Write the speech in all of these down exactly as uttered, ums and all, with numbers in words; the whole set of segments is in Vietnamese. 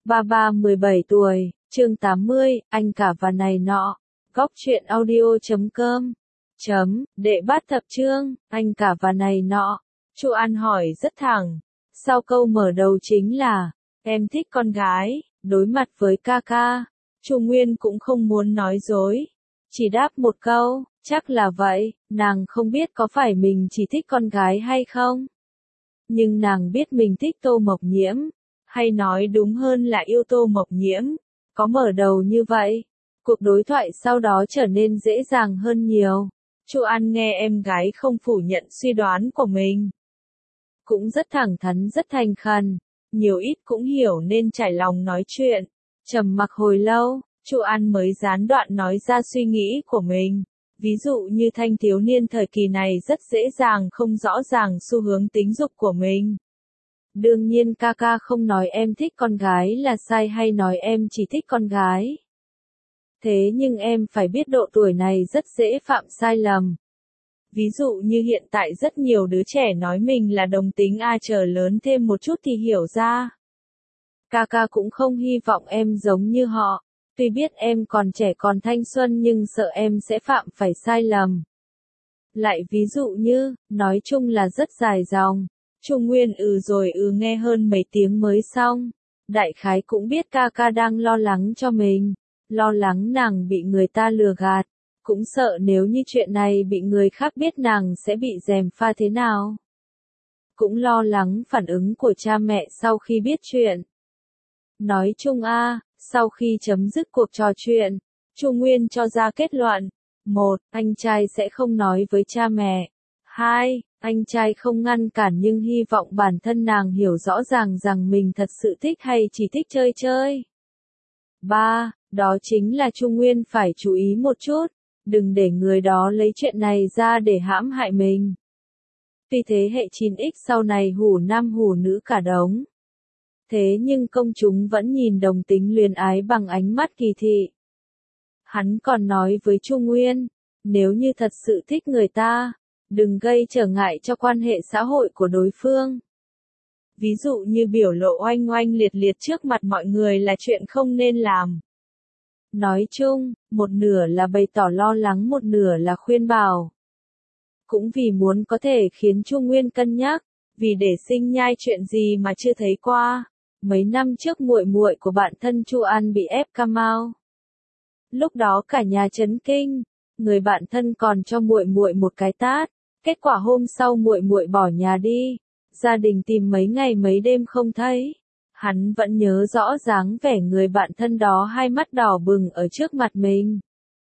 Ba ba mười bảy tuổi, chương tám mươi, anh cả và này nọ. Góc truyện audio chấm com. Chấm, đệ bát thập chương, anh cả và này nọ. Chu An hỏi rất thẳng. Sau câu mở đầu chính là, em thích con gái, đối mặt với ca ca. Chu Nguyên cũng không muốn nói dối. Chỉ đáp một câu, chắc là vậy, nàng không biết có phải mình chỉ thích con gái hay không. Nhưng nàng biết mình thích Tô Mộc Nhiễm. Hay nói đúng hơn là yêu Tô Mộc Nhiễm. Có mở đầu như vậy, cuộc đối thoại sau đó trở nên dễ dàng hơn nhiều. Chu An nghe em gái không phủ nhận suy đoán của mình. Cũng rất thẳng thắn rất thành khẩn, nhiều ít cũng hiểu nên trải lòng nói chuyện. Trầm mặc hồi lâu, Chu An mới gián đoạn nói ra suy nghĩ của mình. Ví dụ như thanh thiếu niên thời kỳ này rất dễ dàng không rõ ràng xu hướng tính dục của mình. Đương nhiên ca ca không nói em thích con gái là sai hay nói em chỉ thích con gái. Thế nhưng em phải biết độ tuổi này rất dễ phạm sai lầm. Ví dụ như hiện tại rất nhiều đứa trẻ nói mình là đồng tính a chờ lớn thêm một chút thì hiểu ra. Ca ca cũng không hy vọng em giống như họ. Tuy biết em còn trẻ còn thanh xuân nhưng sợ em sẽ phạm phải sai lầm. Lại ví dụ như, nói chung là rất dài dòng. Chu Nguyên ừ rồi ừ nghe hơn mấy tiếng mới xong. Đại khái cũng biết ca ca đang lo lắng cho mình. Lo lắng nàng bị người ta lừa gạt. Cũng sợ nếu như chuyện này bị người khác biết nàng sẽ bị gièm pha thế nào. Cũng lo lắng phản ứng của cha mẹ sau khi biết chuyện. Nói chung a, sau khi chấm dứt cuộc trò chuyện, Chu Nguyên cho ra kết luận. Một, anh trai sẽ không nói với cha mẹ. Hai, anh trai không ngăn cản nhưng hy vọng bản thân nàng hiểu rõ ràng rằng mình thật sự thích hay chỉ thích chơi chơi. Ba, đó chính là Chu Nguyên phải chú ý một chút, đừng để người đó lấy chuyện này ra để hãm hại mình. Tuy thế hệ chín x sau này hủ nam hủ nữ cả đống. Thế nhưng công chúng vẫn nhìn đồng tính luyến ái bằng ánh mắt kỳ thị. Hắn còn nói với Chu Nguyên, nếu như thật sự thích người ta, đừng gây trở ngại cho quan hệ xã hội của đối phương. Ví dụ như biểu lộ oanh oanh liệt liệt trước mặt mọi người là chuyện không nên làm. Nói chung, một nửa là bày tỏ lo lắng một nửa là khuyên bảo. Cũng vì muốn có thể khiến Chu Nguyên cân nhắc, vì để sinh nhai chuyện gì mà chưa thấy qua. Mấy năm trước muội muội của bạn thân Chu An bị ép cam ao. Lúc đó cả nhà chấn kinh, người bạn thân còn cho muội muội một cái tát, kết quả hôm sau muội muội bỏ nhà đi, gia đình tìm mấy ngày mấy đêm không thấy. Hắn vẫn nhớ rõ dáng vẻ người bạn thân đó hai mắt đỏ bừng ở trước mặt mình.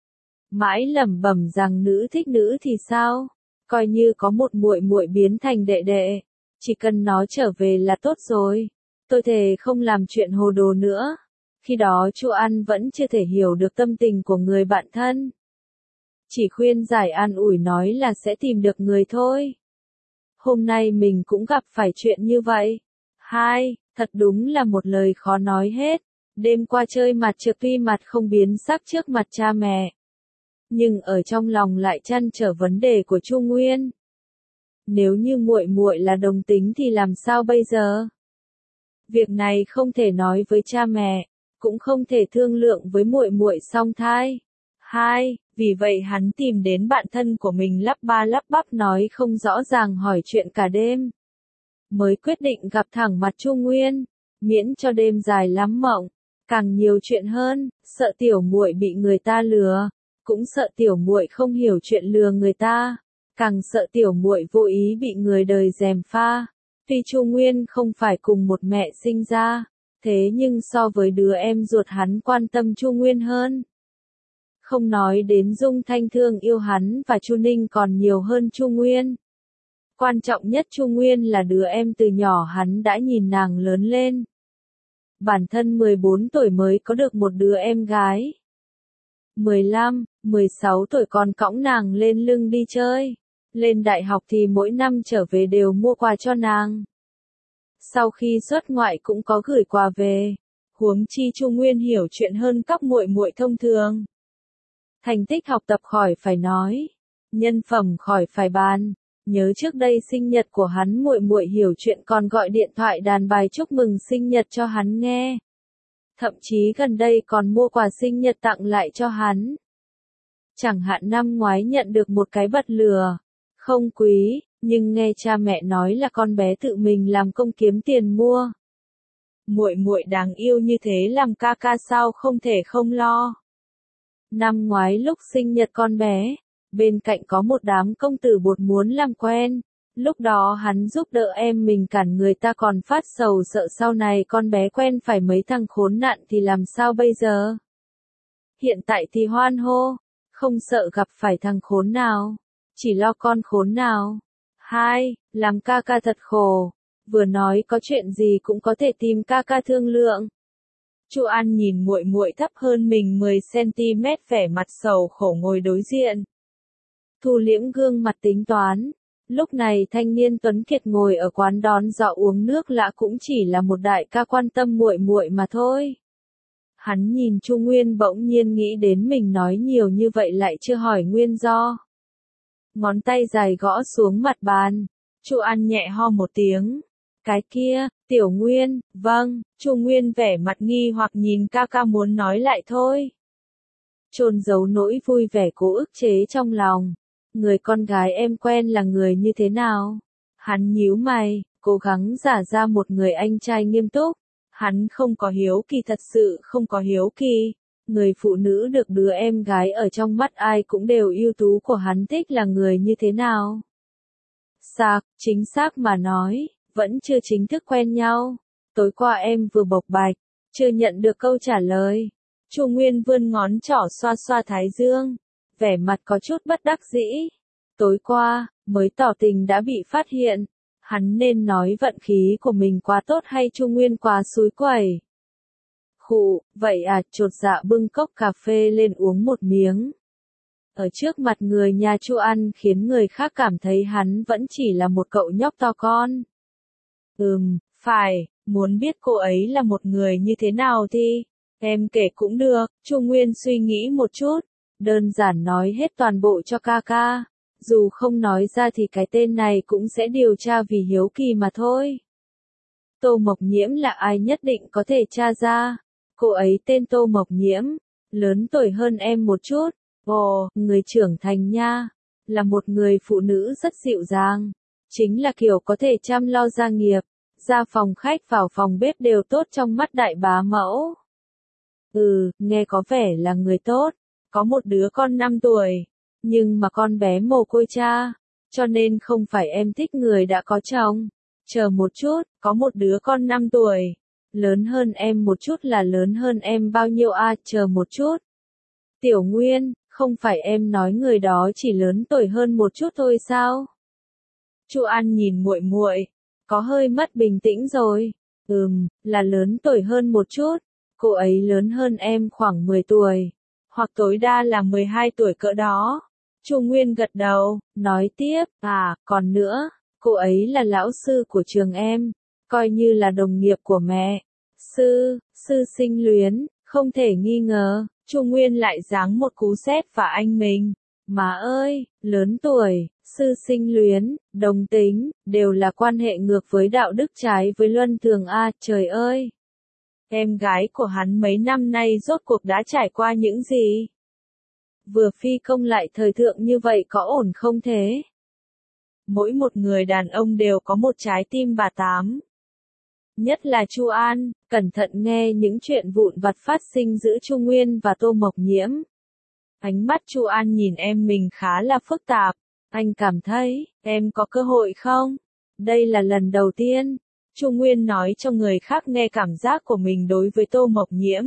Mãi lẩm bẩm rằng nữ thích nữ thì sao, coi như có một muội muội biến thành đệ đệ, chỉ cần nó trở về là tốt rồi. Tôi thề không làm chuyện hồ đồ nữa. Khi đó Chu An vẫn chưa thể hiểu được tâm tình của người bạn thân. Chỉ khuyên giải an ủi nói là sẽ tìm được người thôi. Hôm nay mình cũng gặp phải chuyện như vậy. Hai, thật đúng là một lời khó nói hết. Đêm qua chơi mặt trược tuy mặt không biến sắc trước mặt cha mẹ. Nhưng ở trong lòng lại trăn trở vấn đề của Chu Nguyên. Nếu như muội muội là đồng tính thì làm sao bây giờ? Việc này không thể nói với cha mẹ, cũng không thể thương lượng với muội muội song thai. Hai, vì vậy hắn tìm đến bạn thân của mình lắp ba lắp bắp nói không rõ ràng hỏi chuyện cả đêm. Mới quyết định gặp thẳng mặt Chu Nguyên, miễn cho đêm dài lắm mộng, càng nhiều chuyện hơn, sợ tiểu muội bị người ta lừa, cũng sợ tiểu muội không hiểu chuyện lừa người ta, càng sợ tiểu muội vô ý bị người đời gièm pha. Tuy Chu Nguyên không phải cùng một mẹ sinh ra, thế nhưng so với đứa em ruột hắn quan tâm Chu Nguyên hơn. Không nói đến Dung Thanh thương yêu hắn và Chu Ninh còn nhiều hơn Chu Nguyên. Quan trọng nhất Chu Nguyên là đứa em từ nhỏ hắn đã nhìn nàng lớn lên. Bản thân mười bốn tuổi mới có được một đứa em gái. mười lăm, mười sáu tuổi còn cõng nàng lên lưng đi chơi. Lên đại học thì mỗi năm trở về đều mua quà cho nàng. Sau khi xuất ngoại cũng có gửi quà về. Huống chi Chu Nguyên hiểu chuyện hơn các muội muội thông thường. Thành tích học tập khỏi phải nói, nhân phẩm khỏi phải bàn. Nhớ trước đây sinh nhật của hắn muội muội hiểu chuyện còn gọi điện thoại đàn bài chúc mừng sinh nhật cho hắn nghe. thậm chí gần đây còn mua quà sinh nhật tặng lại cho hắn. Chẳng hạn năm ngoái nhận được một cái bật lửa, không quý, nhưng nghe cha mẹ nói là con bé tự mình làm công kiếm tiền mua. Muội muội đáng yêu như thế làm ca ca sao không thể không lo. Năm ngoái lúc sinh nhật con bé, bên cạnh có một đám công tử bột muốn làm quen, lúc đó hắn giúp đỡ em mình cản người ta còn phát sầu sợ sau này con bé quen phải mấy thằng khốn nạn thì làm sao bây giờ. Hiện tại thì hoan hô, không sợ gặp phải thằng khốn nào, chỉ lo con khốn nào. Hai, làm ca ca thật khổ, vừa nói có chuyện gì cũng có thể tìm ca ca thương lượng. Chu An nhìn muội muội thấp hơn mình mười xăng ti mét vẻ mặt sầu khổ ngồi đối diện. Thu liễm gương mặt tính toán. Lúc này thanh niên tuấn kiệt ngồi ở quán đón dọ uống nước lạ cũng chỉ là một đại ca quan tâm muội muội mà thôi. Hắn nhìn Chu Nguyên bỗng nhiên nghĩ đến mình nói nhiều như vậy lại chưa hỏi nguyên do. Ngón tay dài gõ xuống mặt bàn. Chu An nhẹ ho một tiếng. Cái kia, Tiểu Nguyên, vâng, Chu Nguyên vẻ mặt nghi hoặc nhìn ca ca muốn nói lại thôi. Chôn giấu nỗi vui vẻ cố ức chế trong lòng. Người con gái em quen là người như thế nào? Hắn nhíu mày, cố gắng giả ra một người anh trai nghiêm túc. Hắn không có hiếu kỳ, thật sự không có hiếu kỳ. Người phụ nữ được đứa em gái ở trong mắt ai cũng đều ưu tú của hắn thích là người như thế nào? Xác, chính xác mà nói, vẫn chưa chính thức quen nhau. Tối qua em vừa bộc bạch, chưa nhận được câu trả lời. Chu Nguyên vươn ngón trỏ xoa xoa thái dương, vẻ mặt có chút bất đắc dĩ. Tối qua, mới tỏ tình đã bị phát hiện. Hắn nên nói vận khí của mình quá tốt hay Chu Nguyên quá xúi quẩy. Khụ, vậy à, chột dạ bưng cốc cà phê lên uống một miếng. Ở trước mặt người nhà Chu An khiến người khác cảm thấy hắn vẫn chỉ là một cậu nhóc to con. Ừm, phải, muốn biết cô ấy là một người như thế nào thì, em kể cũng được. Chu Nguyên suy nghĩ một chút, đơn giản nói hết toàn bộ cho ca ca. Dù không nói ra thì cái tên này cũng sẽ điều tra vì hiếu kỳ mà thôi. Tô Mộc Nhiễm là ai nhất định có thể tra ra. Cô ấy tên Tô Mộc Nhiễm, lớn tuổi hơn em một chút. Ồ, người trưởng thành nha. Là một người phụ nữ rất dịu dàng. Chính là kiểu có thể chăm lo gia nghiệp. Ra phòng khách vào phòng bếp đều tốt trong mắt đại bá mẫu. Ừ, nghe có vẻ là người tốt. Có một đứa con năm tuổi. Nhưng mà con bé mồ côi cha. Cho nên không phải em thích người đã có chồng. Chờ một chút, có một đứa con năm tuổi. Lớn hơn em một chút là lớn hơn em bao nhiêu à, chờ một chút. Tiểu Nguyên, không phải em nói người đó chỉ lớn tuổi hơn một chút thôi sao? Chu An nhìn muội muội, có hơi mất bình tĩnh rồi. Ừm, là lớn tuổi hơn một chút. Cô ấy lớn hơn em khoảng mười tuổi. Hoặc tối đa là mười hai tuổi cỡ đó. Chu Nguyên gật đầu, nói tiếp, à, còn nữa, cô ấy là lão sư của trường em, coi như là đồng nghiệp của mẹ. Sư, sư sinh luyến, không thể nghi ngờ, Chu Nguyên lại giáng một cú sét vào anh mình. Má ơi, lớn tuổi, sư sinh luyến, đồng tính, đều là quan hệ ngược với đạo đức trái với luân thường a, trời ơi. Em gái của hắn mấy năm nay rốt cuộc đã trải qua những gì? Vừa phi công lại thời thượng như vậy có ổn không thế? Mỗi một người đàn ông đều có một trái tim bà tám. Nhất là Chu An, cẩn thận nghe những chuyện vụn vặt phát sinh giữa Chu Nguyên và Tô Mộc Nhiễm. Ánh mắt Chu An nhìn em mình khá là phức tạp. Anh cảm thấy, em có cơ hội không? Đây là lần đầu tiên. Chu Nguyên nói cho người khác nghe cảm giác của mình đối với Tô Mộc Nhiễm.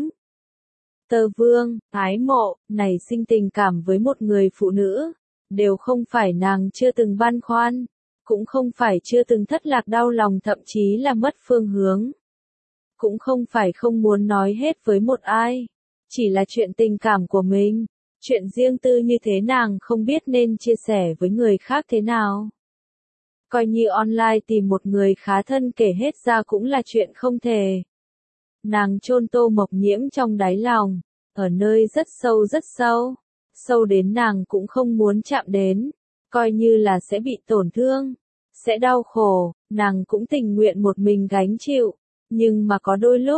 Tơ Vương, ái mộ, nảy sinh tình cảm với một người phụ nữ. Đều không phải nàng chưa từng băn khoăn. Cũng không phải chưa từng thất lạc đau lòng, thậm chí là mất phương hướng. Cũng không phải không muốn nói hết với một ai. Chỉ là chuyện tình cảm của mình. Chuyện riêng tư như thế nàng không biết nên chia sẻ với người khác thế nào. Coi như online tìm một người khá thân kể hết ra cũng là chuyện không thể. Nàng chôn Tô Mộc Nhiễm trong đáy lòng. Ở nơi rất sâu rất sâu. Sâu đến nàng cũng không muốn chạm đến. Coi như là sẽ bị tổn thương. Sẽ đau khổ. Nàng cũng tình nguyện một mình gánh chịu. Nhưng mà có đôi lúc.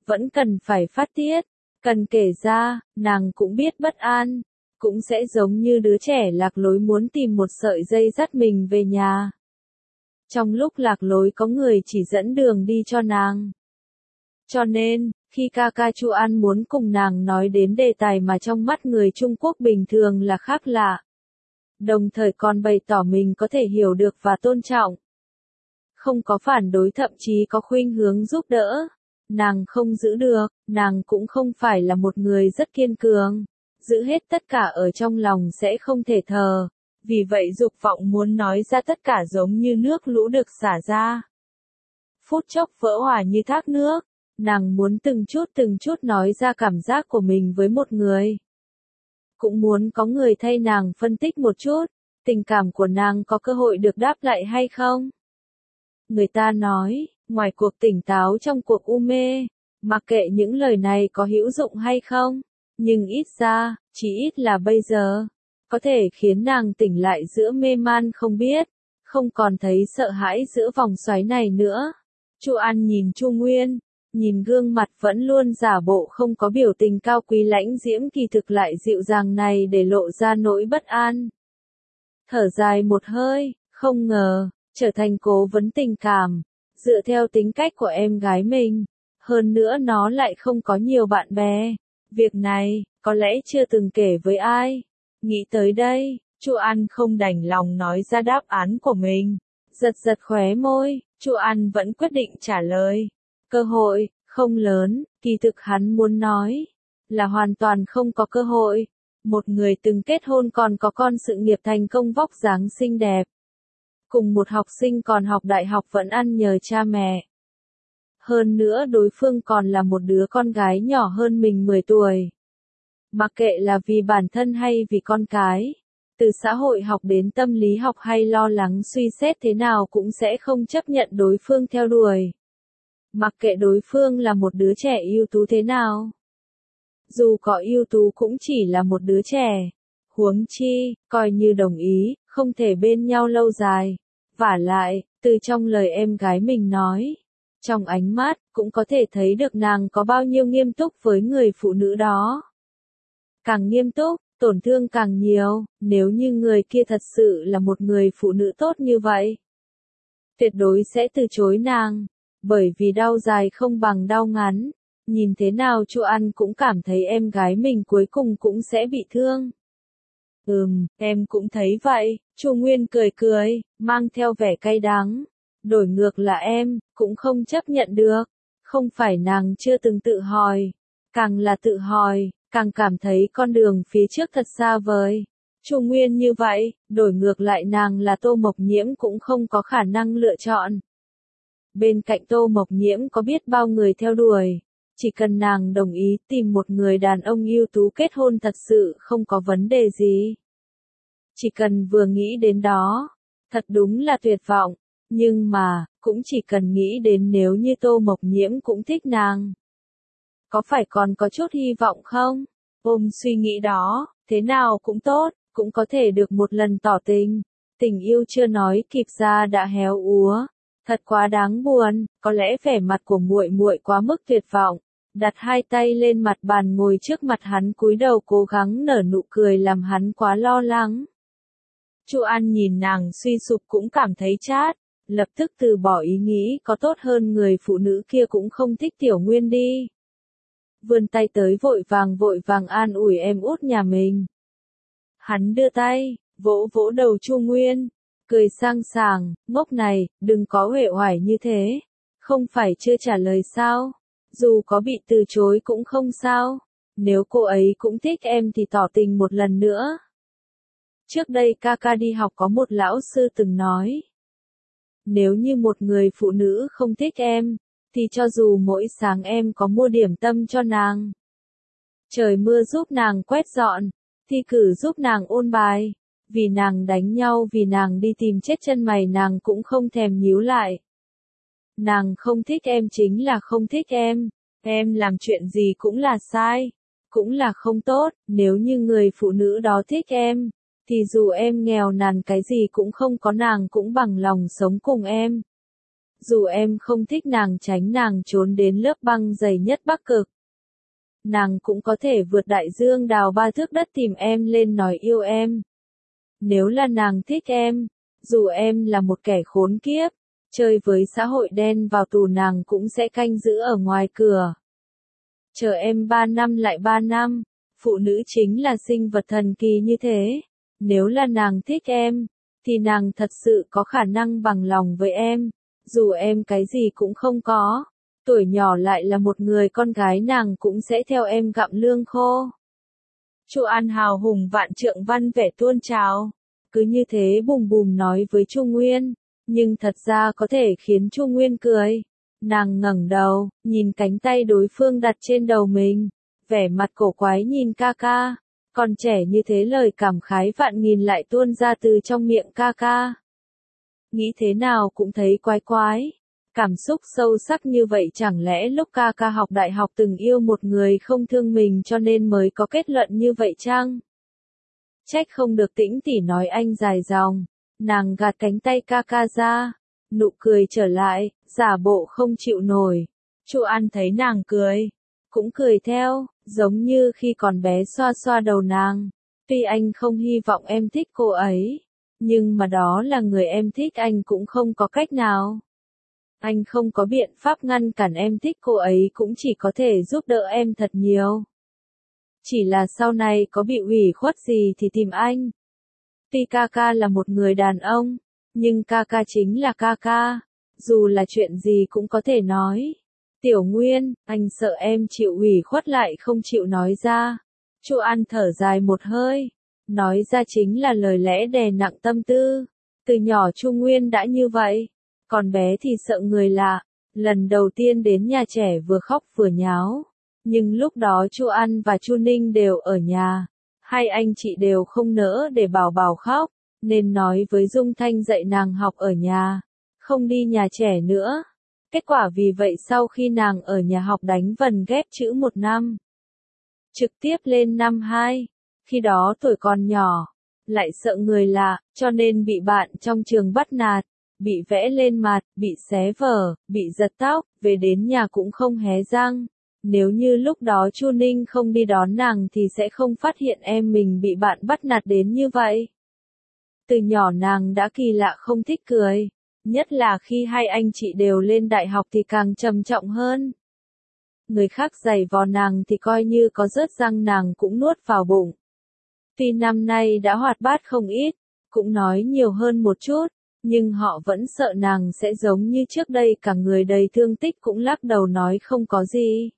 vẫn cần phải phát tiết, cần kể ra, nàng cũng biết bất an, cũng sẽ giống như đứa trẻ lạc lối muốn tìm một sợi dây dắt mình về nhà. Trong lúc lạc lối có người chỉ dẫn đường đi cho nàng. Cho nên, khi ca ca Chu An muốn cùng nàng nói đến đề tài mà trong mắt người Trung Quốc bình thường là khác lạ, đồng thời còn bày tỏ mình có thể hiểu được và tôn trọng. Không có phản đối, thậm chí có khuynh hướng giúp đỡ. Nàng không giữ được, nàng cũng không phải là một người rất kiên cường. Giữ hết tất cả ở trong lòng sẽ không thể thờ. Vì vậy dục vọng muốn nói ra tất cả giống như nước lũ được xả ra. Phút chốc vỡ hòa như thác nước. Nàng muốn từng chút từng chút nói ra cảm giác của mình với một người. Cũng muốn có người thay nàng phân tích một chút, tình cảm của nàng có cơ hội được đáp lại hay không. Người ta nói, ngoài cuộc tỉnh táo trong cuộc u mê, mặc kệ những lời này có hữu dụng hay không, nhưng ít ra, chỉ ít là bây giờ, có thể khiến nàng tỉnh lại giữa mê man không biết, không còn thấy sợ hãi giữa vòng xoáy này nữa. Chu An nhìn Chu Nguyên, nhìn gương mặt vẫn luôn giả bộ không có biểu tình cao quý lãnh diễm kỳ thực lại dịu dàng này để lộ ra nỗi bất an. Thở dài một hơi, không ngờ, trở thành cố vấn tình cảm, dựa theo tính cách của em gái mình, hơn nữa nó lại không có nhiều bạn bè. Việc này, có lẽ chưa từng kể với ai. Nghĩ tới đây, Chu An không đành lòng nói ra đáp án của mình. Giật giật khóe môi, Chu An vẫn quyết định trả lời. Cơ hội, không lớn, kỳ thực hắn muốn nói, là hoàn toàn không có cơ hội. Một người từng kết hôn còn có con sự nghiệp thành công vóc dáng xinh đẹp. Cùng một học sinh còn học đại học vẫn ăn nhờ cha mẹ. Hơn nữa đối phương còn là một đứa con gái nhỏ hơn mình mười tuổi. Mặc kệ là vì bản thân hay vì con cái, từ xã hội học đến tâm lý học hay lo lắng suy xét thế nào cũng sẽ không chấp nhận đối phương theo đuổi. Mặc kệ đối phương là một đứa trẻ ưu tú thế nào. Dù có ưu tú cũng chỉ là một đứa trẻ. Huống chi, coi như đồng ý, không thể bên nhau lâu dài. Vả lại, từ trong lời em gái mình nói, trong ánh mắt, cũng có thể thấy được nàng có bao nhiêu nghiêm túc với người phụ nữ đó. Càng nghiêm túc, tổn thương càng nhiều, nếu như người kia thật sự là một người phụ nữ tốt như vậy. Tuyệt đối sẽ từ chối nàng, bởi vì đau dài không bằng đau ngắn. Nhìn thế nào Chu An cũng cảm thấy em gái mình cuối cùng cũng sẽ bị thương. Ừm, em cũng thấy vậy, Chu Nguyên cười cười, mang theo vẻ cay đắng. Đổi ngược là em, cũng không chấp nhận được. Không phải nàng chưa từng tự hỏi, càng là tự hỏi, càng cảm thấy con đường phía trước thật xa vời. Chu Nguyên như vậy, đổi ngược lại nàng là Tô Mộc Nhiễm cũng không có khả năng lựa chọn. Bên cạnh Tô Mộc Nhiễm có biết bao người theo đuổi. Chỉ cần nàng đồng ý tìm một người đàn ông ưu tú kết hôn thật sự không có vấn đề gì. Chỉ cần vừa nghĩ đến đó, thật đúng là tuyệt vọng. Nhưng mà, cũng chỉ cần nghĩ đến nếu như Tô Mộc Nhiễm cũng thích nàng. Có phải còn có chút hy vọng không? Ôm suy nghĩ đó, thế nào cũng tốt, cũng có thể được một lần tỏ tình. Tình yêu chưa nói kịp ra đã héo úa. Thật quá đáng buồn, có lẽ vẻ mặt của muội muội quá mức tuyệt vọng. Đặt hai tay lên mặt bàn ngồi trước mặt hắn cúi đầu cố gắng nở nụ cười làm hắn quá lo lắng. Chu An nhìn nàng suy sụp cũng cảm thấy chát, lập tức từ bỏ ý nghĩ có tốt hơn người phụ nữ kia cũng không thích Tiểu Nguyên đi. Vươn tay tới vội vàng vội vàng an ủi em út nhà mình. Hắn đưa tay, vỗ vỗ đầu Chu Nguyên, cười sang sảng, ngốc này, đừng có uể oải như thế. Không phải chưa trả lời sao? Dù có bị từ chối cũng không sao. Nếu cô ấy cũng thích em thì tỏ tình một lần nữa. Trước đây ca ca đi học có một lão sư từng nói. Nếu như một người phụ nữ không thích em, thì cho dù mỗi sáng em có mua điểm tâm cho nàng, trời mưa giúp nàng quét dọn, thi cử giúp nàng ôn bài, vì nàng đánh nhau vì nàng đi tìm chết chân mày nàng cũng không thèm nhíu lại. Nàng không thích em chính là không thích em, em làm chuyện gì cũng là sai, cũng là không tốt, nếu như người phụ nữ đó thích em, thì dù em nghèo nàn cái gì cũng không có nàng cũng bằng lòng sống cùng em. dù em không thích nàng tránh nàng trốn đến lớp băng dày nhất Bắc Cực. Nàng cũng có thể vượt đại dương đào ba thước đất tìm em lên nói yêu em. Nếu là nàng thích em, dù em là một kẻ khốn kiếp, chơi với xã hội đen vào tù nàng cũng sẽ canh giữ ở ngoài cửa. Chờ em ba năm lại ba năm, phụ nữ chính là sinh vật thần kỳ như thế. Nếu là nàng thích em, thì nàng thật sự có khả năng bằng lòng với em, dù em cái gì cũng không có. Tuổi nhỏ lại là một người con gái nàng cũng sẽ theo em gặm lương khô. Chu An hào hùng vạn trượng văn vẻ tuôn trào, cứ như thế bùm bùm nói với Chu Nguyên, nhưng thật ra có thể khiến Chu Nguyên cười. Nàng ngẩng đầu, nhìn cánh tay đối phương đặt trên đầu mình, vẻ mặt cổ quái nhìn ca ca, còn trẻ như thế lời cảm khái vạn nghìn lại tuôn ra từ trong miệng ca ca. Nghĩ thế nào cũng thấy quái quái. Cảm xúc sâu sắc như vậy chẳng lẽ lúc ca ca học đại học từng yêu một người không thương mình cho nên mới có kết luận như vậy chăng? Trách không được Tĩnh tỷ nói anh dài dòng. Nàng gạt cánh tay ca ca ra, nụ cười trở lại, giả bộ không chịu nổi. Chu An thấy nàng cười, cũng cười theo, giống như khi còn bé xoa xoa đầu nàng. Tuy anh không hy vọng em thích cô ấy, nhưng mà đó là người em thích, anh cũng không có cách nào. Anh không có biện pháp ngăn cản em thích cô ấy, cũng chỉ có thể giúp đỡ em thật nhiều. Chỉ là sau này có bị ủy khuất gì thì tìm anh. Tuy ca ca là một người đàn ông, nhưng ca ca chính là ca ca, dù là chuyện gì cũng có thể nói. Tiểu Nguyên, anh sợ em chịu ủy khuất lại không chịu nói ra. Chu An thở dài một hơi, nói ra chính là lời lẽ đè nặng tâm tư. Từ nhỏ Chu Nguyên đã như vậy, còn bé thì sợ người lạ. Lần đầu tiên đến nhà trẻ vừa khóc vừa nháo, nhưng lúc đó Chu An và Chu Ninh đều ở nhà. Hai anh chị đều không nỡ để Bảo Bảo khóc, nên nói với Dung Thanh dạy nàng học ở nhà, không đi nhà trẻ nữa. Kết quả vì vậy sau khi nàng ở nhà học đánh vần ghép chữ một năm, trực tiếp lên năm hai, khi đó tuổi còn nhỏ, lại sợ người lạ, cho nên bị bạn trong trường bắt nạt, bị vẽ lên mặt, bị xé vở, bị giật tóc, về đến nhà cũng không hé răng. Nếu như lúc đó Chu Ninh không đi đón nàng thì sẽ không phát hiện em mình bị bạn bắt nạt đến như vậy. Từ nhỏ nàng đã kỳ lạ không thích cười, nhất là khi hai anh chị đều lên đại học thì càng trầm trọng hơn. Người khác giày vò nàng thì coi như có rớt răng nàng cũng nuốt vào bụng. Tuy năm nay đã hoạt bát không ít, cũng nói nhiều hơn một chút, nhưng họ vẫn sợ nàng sẽ giống như trước đây cả người đầy thương tích cũng lắc đầu nói không có gì.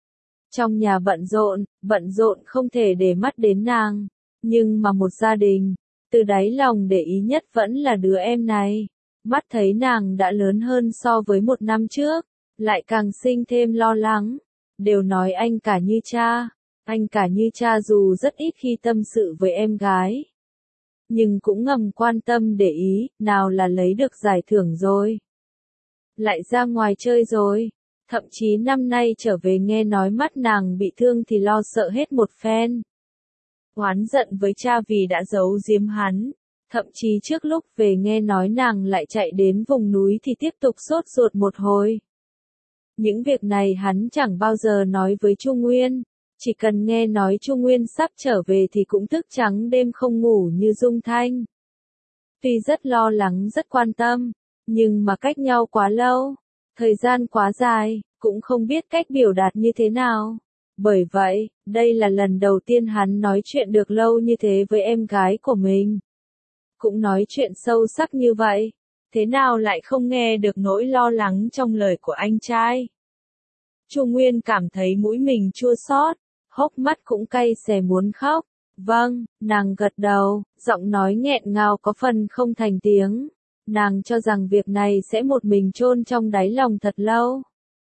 Trong nhà bận rộn, bận rộn không thể để mắt đến nàng, nhưng mà một gia đình, từ đáy lòng để ý nhất vẫn là đứa em này. Mắt thấy nàng đã lớn hơn so với một năm trước, lại càng sinh thêm lo lắng, đều nói anh cả như cha, anh cả như cha dù rất ít khi tâm sự với em gái. Nhưng cũng ngầm quan tâm để ý, nào là lấy được giải thưởng rồi, lại ra ngoài chơi rồi. Thậm chí năm nay trở về nghe nói mắt nàng bị thương thì lo sợ hết một phen. Oán giận với cha vì đã giấu giếm hắn. Thậm chí trước lúc về nghe nói nàng lại chạy đến vùng núi thì tiếp tục sốt ruột một hồi. Những việc này hắn chẳng bao giờ nói với Chu Nguyên. Chỉ cần nghe nói Chu Nguyên sắp trở về thì cũng thức trắng đêm không ngủ như Dung Thanh. Tuy rất lo lắng rất quan tâm, nhưng mà cách nhau quá lâu. Thời gian quá dài, cũng không biết cách biểu đạt như thế nào. Bởi vậy, đây là lần đầu tiên hắn nói chuyện được lâu như thế với em gái của mình. Cũng nói chuyện sâu sắc như vậy, thế nào lại không nghe được nỗi lo lắng trong lời của anh trai. Chu Nguyên cảm thấy mũi mình chua xót, hốc mắt cũng cay xè muốn khóc. Vâng, nàng gật đầu, giọng nói nghẹn ngào có phần không thành tiếng. Nàng cho rằng việc này sẽ một mình chôn trong đáy lòng thật lâu.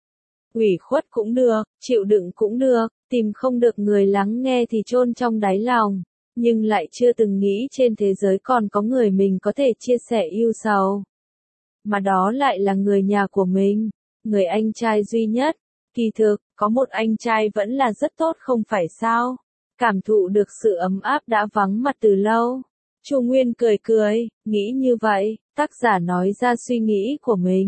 Ủy khuất cũng được, chịu đựng cũng được, tìm không được người lắng nghe thì chôn trong đáy lòng, nhưng lại chưa từng nghĩ trên thế giới còn có người mình có thể chia sẻ yêu sầu. Mà đó lại là người nhà của mình, người anh trai duy nhất. Kỳ thực, có một anh trai vẫn là rất tốt không phải sao? Cảm thụ được sự ấm áp đã vắng mặt từ lâu. Chu Nguyên cười cười, nghĩ như vậy, tác giả nói ra suy nghĩ của mình.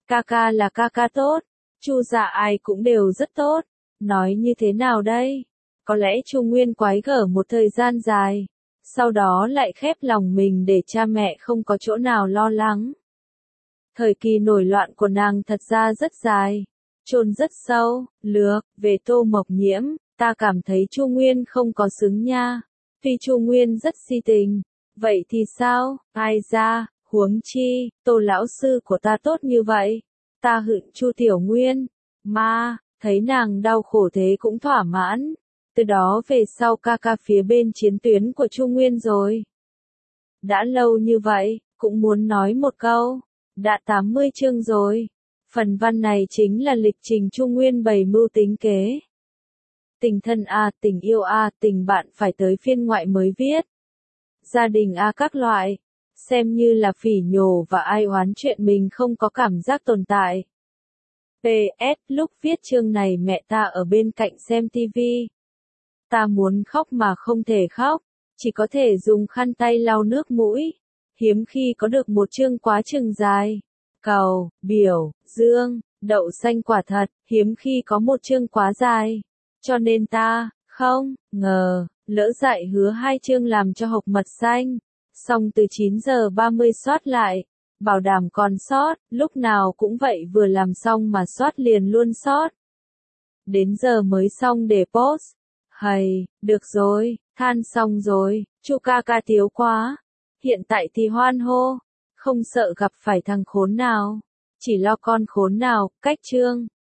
Ca ca là ca ca tốt, Chu gia ai cũng đều rất tốt. Nói như thế nào đây? Có lẽ Chu Nguyên quái gở một thời gian dài, sau đó lại khép lòng mình để cha mẹ không có chỗ nào lo lắng. Thời kỳ nổi loạn của nàng thật ra rất dài, chôn rất sâu, lược, về Tô Mộc Nhiễm, ta cảm thấy Chu Nguyên không có xứng nha. Tuy Chu Nguyên rất si tình, vậy thì sao, ai ra, huống chi, Tô lão sư của ta tốt như vậy, ta hận Chu Tiểu Nguyên, mà, thấy nàng đau khổ thế cũng thỏa mãn. Từ đó về sau ca ca phía bên chiến tuyến của Chu Nguyên rồi. Đã lâu như vậy, cũng muốn nói một câu, đã tám mươi chương rồi. Phần văn này chính là lịch trình Chu Nguyên bày mưu tính kế. Tình thân A, tình yêu A, tình bạn phải tới phiên ngoại mới viết. Gia đình A các loại, xem như là phỉ nhổ và ai oán chuyện mình không có cảm giác tồn tại. pê ét lúc viết chương này mẹ ta ở bên cạnh xem tivi. Ta muốn khóc mà không thể khóc, chỉ có thể dùng khăn tay lau nước mũi. Hiếm khi có được một chương quá chừng dài. Cầu, biểu, dương, đậu xanh quả thật, hiếm khi có một chương quá dài. Cho nên ta, không, ngờ, lỡ dại hứa hai chương làm cho hộc mật xanh. Xong từ chín giờ ba mươi soát lại, bảo đảm còn sót, lúc nào cũng vậy vừa làm xong mà soát liền luôn sót. Đến giờ mới xong để post. Hầy, được rồi, than xong rồi, Chu ca ca thiếu quá. Hiện tại thì hoan hô, không sợ gặp phải thằng khốn nào, chỉ lo con khốn nào, cách chương.